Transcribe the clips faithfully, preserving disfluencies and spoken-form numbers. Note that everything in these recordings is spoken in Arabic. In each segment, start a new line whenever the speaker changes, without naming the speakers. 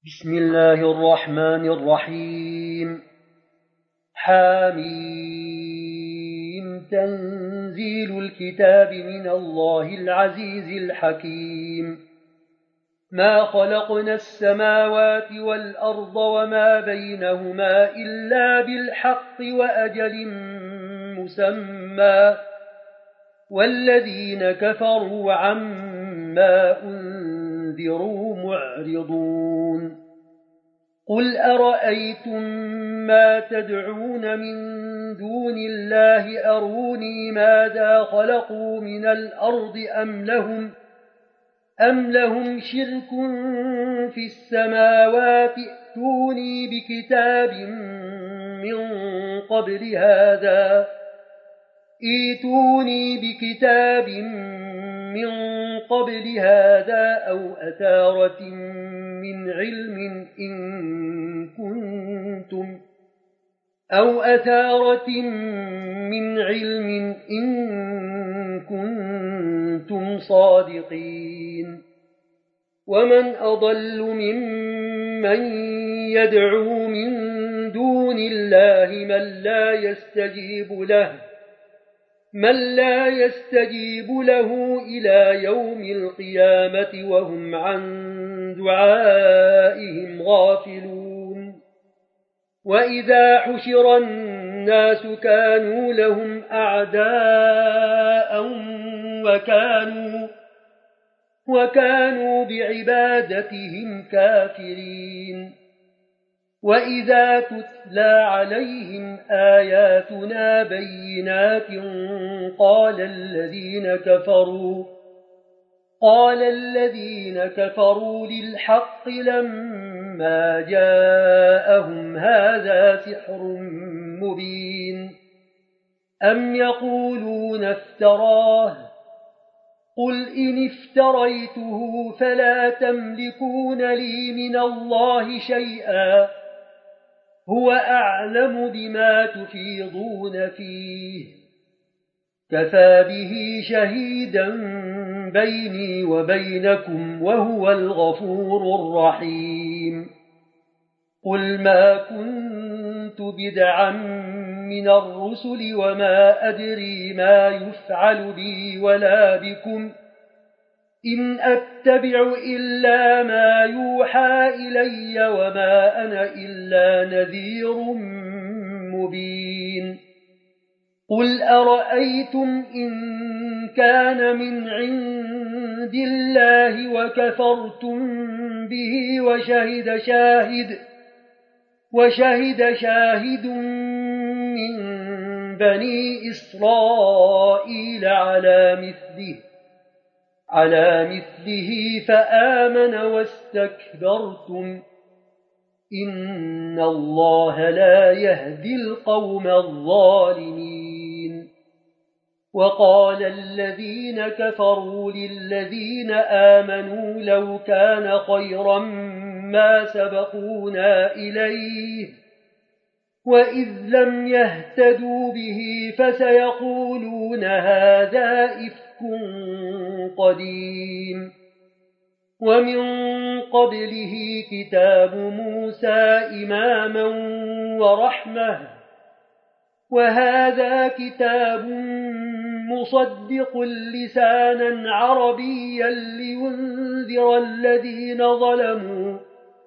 بسم الله الرحمن الرحيم. حاميم تنزيل الكتاب من الله العزيز الحكيم. ما خلقنا السماوات والأرض وما بينهما إلا بالحق وأجل مسمى، والذين كفروا عما أنذروا معرضون. قل أرأيتم ما تدعون من دون الله أروني ماذا خلقوا من الأرض أم لهم, أم لهم شرك في السماوات ائتوني بكتاب من قبل هذا ايتوني بكتاب من قبل هذا أو أثارة من علم إن كنتم أو أثارة من علم إن كنتم صادقين. ومن أضل ممن يدعو من دون الله من لا يستجيب له من لا يستجيب له إلى يوم القيامة وهم عن دعائهم غافلون. وإذا حشر الناس كانوا لهم أعداء وكانوا, وكانوا بعبادتهم كافرين. وإذا تتلى عليهم آياتنا بينات قال الذين كفروا قال الذين كفروا للحق لما جاءهم هذا سحر مبين أم يقولون افتراه قل إن افتريته فلا تملكون لي من الله شيئا هو أعلم بما تفيضون فيه كفى به شهيدا بيني وبينكم وهو الغفور الرحيم. قل ما كنت بدعا من الرسل وما أدري ما يفعل بي ولا بكم إن أتبع إلا ما يوحى إلي وما أنا إلا نذير مبين. قل أرأيتم إن كان من عند الله وكفرتم به وشهد شاهد وشهد شاهد من بني إسرائيل على مثله على مثله فآمن واستكبرتم إن الله لا يهدي القوم الظالمين. وقال الذين كفروا للذين آمنوا لو كان خيرا ما سبقونا إليه وإذ لم يهتدوا به فسيقولون هذا إفك قديم. ومن قبله كتاب موسى إماما ورحمة وهذا كتاب مصدق لسانا عربيا لينذر الذين ظلموا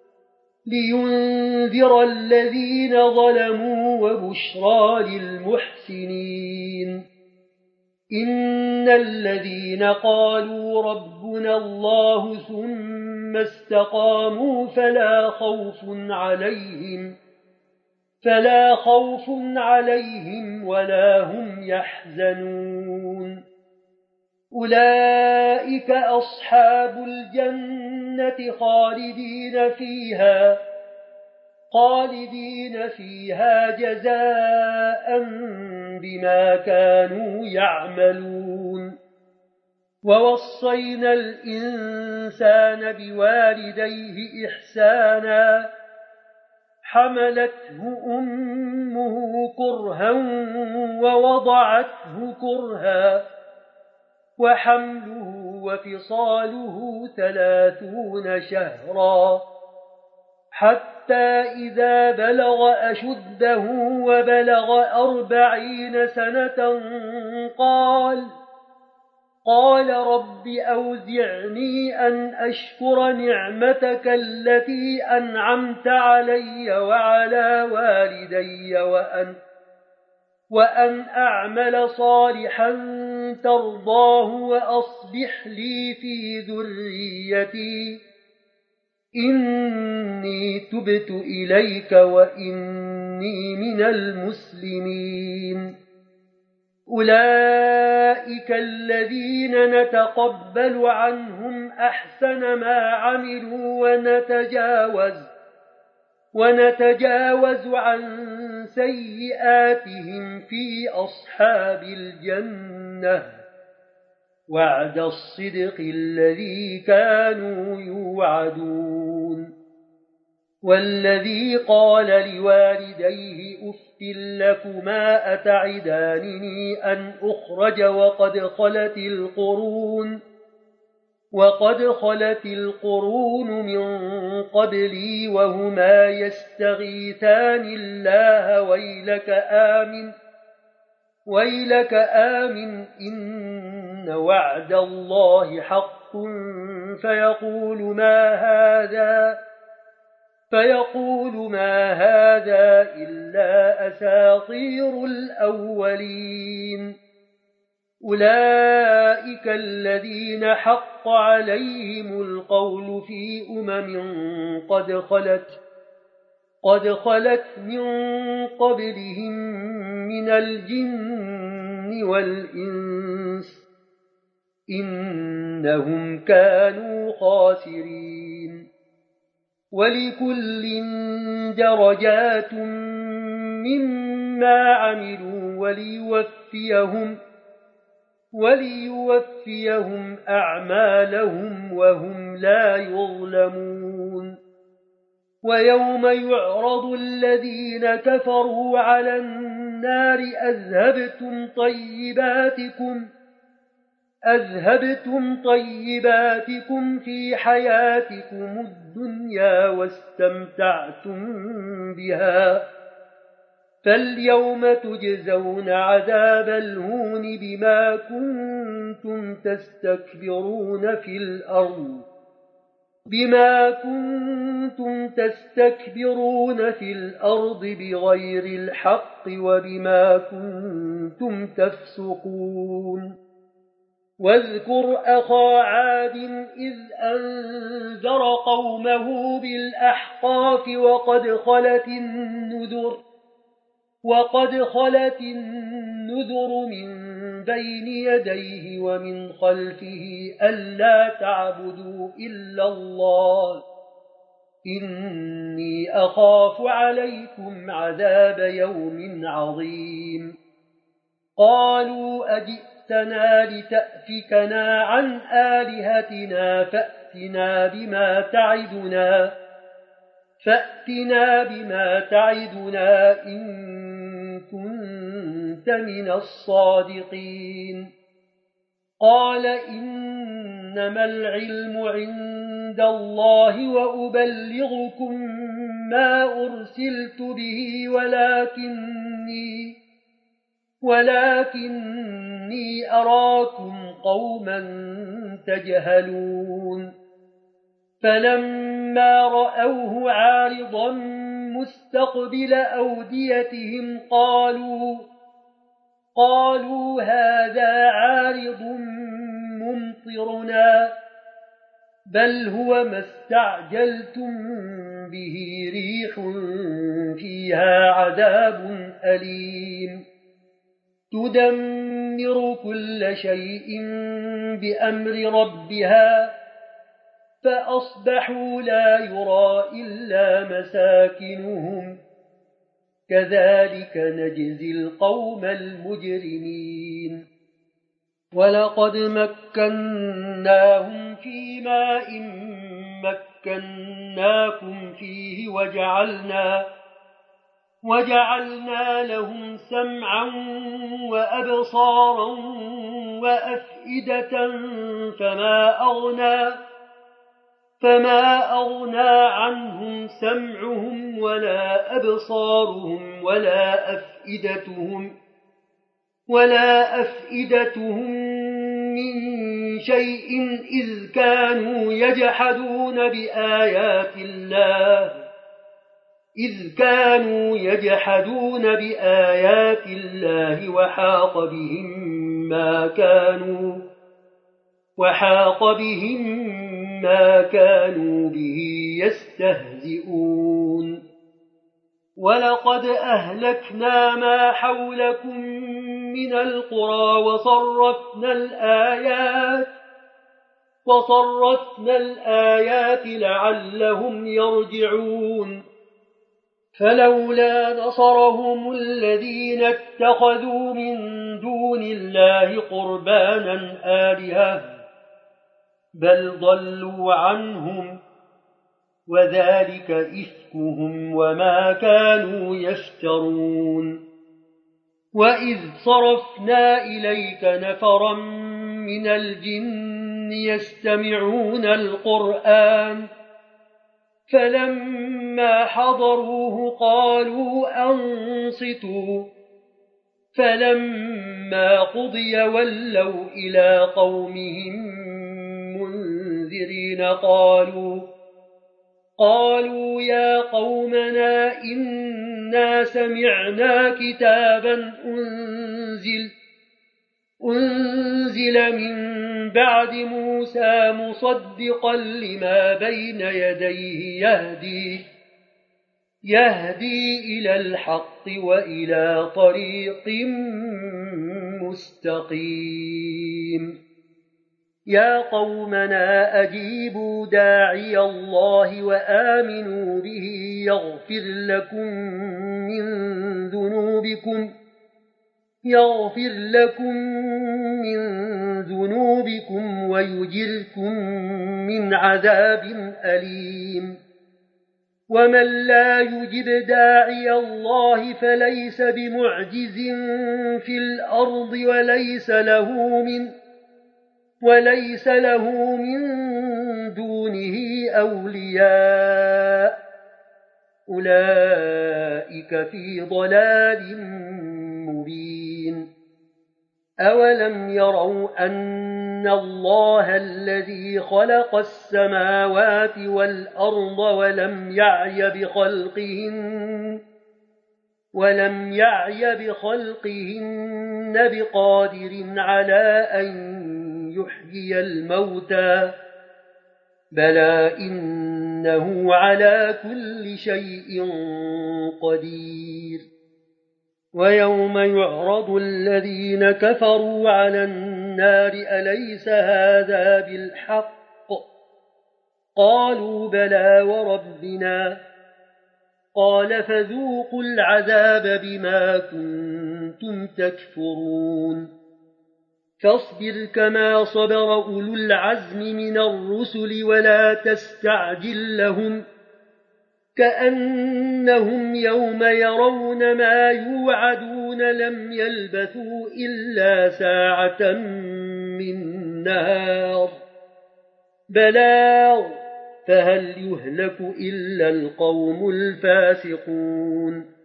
لينذر الذين ظلموا وبشرى للمحسنين. إن الذين قالوا ربنا الله ثم استقاموا فلا خوف عليهم فلا خوف عليهم ولا هم يحزنون. أولئك أصحاب الجنة خالدين فيها خالدين فيها جزاء بما كانوا يعملون. ووصينا الإنسان بوالديه إحسانا حملته أمه كرها ووضعته كرها وحمله وفصاله ثلاثون شهرا حتى إذا بلغ أشده وبلغ أربعين سنة قال قال رب أوزعني أن أشكر نعمتك التي أنعمت علي وعلى والدي وأن, وأن أعمل صالحا ترضاه وأصلح لي في ذريتي إني تبت إليك وإني من المسلمين. أولئك الذين نتقبل عنهم أحسن ما عملوا ونتجاوز, ونتجاوز عن سيئاتهم في أصحاب الجنة وعد الصدق الذي كانوا يوعدون. والذي قال لوالديه أف لكما أتعدانني أن أخرج وقد خلت القرون وقد خلت القرون من قبلي وهما يستغيثان الله ويلك آمن ويلك آمن إن وعد الله حق فيقول ما هذا فيقول ما هذا إلا أساطير الأولين. أولئك الذين حق عليهم القول في أمم قد خلت قد خلت من قبلهم من الجن والإنس إنهم كانوا خاسرين. ولكل درجات مما عملوا وليوفيهم, وليوفيهم أعمالهم وهم لا يظلمون. ويوم يعرض الذين كفروا على النار أذهبتم طيباتكم أذهبتم طيباتكم في حياتكم الدنيا واستمتعتم بها فاليوم تجزون عذاب الهون بما كنتم تستكبرون في الأرض بما كنتم تستكبرون في الأرض بغير الحق وبما كنتم تفسقون. واذكر أخا عاد إذ أنذر قومه بالأحقاف وقد خلت النذر وقد خلت النذر من بين يديه ومن خلفه ألا تعبدوا إلا الله إني أخاف عليكم عذاب يوم عظيم. قالوا أجئتنا لتأفكنا عن آلهتنا فأتنا بما تعدنا فأتنا بما تعدنا إن كنت من الصادقين. قال إنما العلم عند الله وأبلغكم ما أرسلت به ولكني ولكني أراكم قوما تجهلون. فلما رأوه عارضا مستقبل أوديتهم قالوا قالوا هذا عارض ممطرنا بل هو ما استعجلتم به ريح فيها عذاب أليم تدمر كل شيء بأمر ربها فأصبحوا لا يرى إلا مساكنهم كذلك نجزي القوم المجرمين. ولقد مكناهم في ماء مكناكم فيه وجعلنا وجعلنا لهم سمعا وأبصارا وأفئدة فما أغنى فما أغنى عنهم سمعهم ولا أبصارهم ولا أفئدتهم ولا أفئدتهم من شيء إذ كانوا يجحدون بآيات الله إذ كانوا يجحدون بآيات الله وحاق بهم ما كانوا وحاق بهم ما كانوا به يستهزئون ولقد أهلكنا ما حولكم من القرى وصرفنا الآيات وصرفنا الآيات لعلهم يرجعون فلولا نصرهم الذين اتخذوا من دون الله قربانا آلهة بل ضلوا عنهم وذلك إفكهم وما كانوا يفترون وإذ صرفنا إليك نفرا من الجن يستمعون القرآن فلما حضروه قالوا أنصتوا فلما قضي ولوا إلى قومهم منذرين قالوا قالوا يا قومنا إنا سمعنا كتابا أنزل أنزل من بعد موسى مصدقا لما بين يديه يهدي يهدي إلى الحق وإلى طريق مستقيم يا قومنا أجيبوا داعي الله وآمنوا به يغفر لكم من ذنوبكم يغفر لكم من ذنوبكم ويجركم من عذاب أليم ومن لا يجب داعي الله فليس بمعجز في الأرض وليس له من وليس له من دونه أولياء أولئك في ضلال مبين أولم يروا أن الله الذي خلق السماوات والأرض ولم يعي بخلقهن ولم يعي بخلقهن بقادر على أن يحيي الموتى بلى إنه على كل شيء قدير ويوم يعرض الذين كفروا على النار أليس هذا بالحق قالوا بلى وربنا قال فذوقوا العذاب بما كنتم تكفرون فاصبر كما صبر أولو العزم من الرسل ولا تستعجل لهم كأنهم يوم يرون ما يوعدون لم يلبثوا إلا ساعة من نار بلاغ فهل يهلك إلا القوم الفاسقون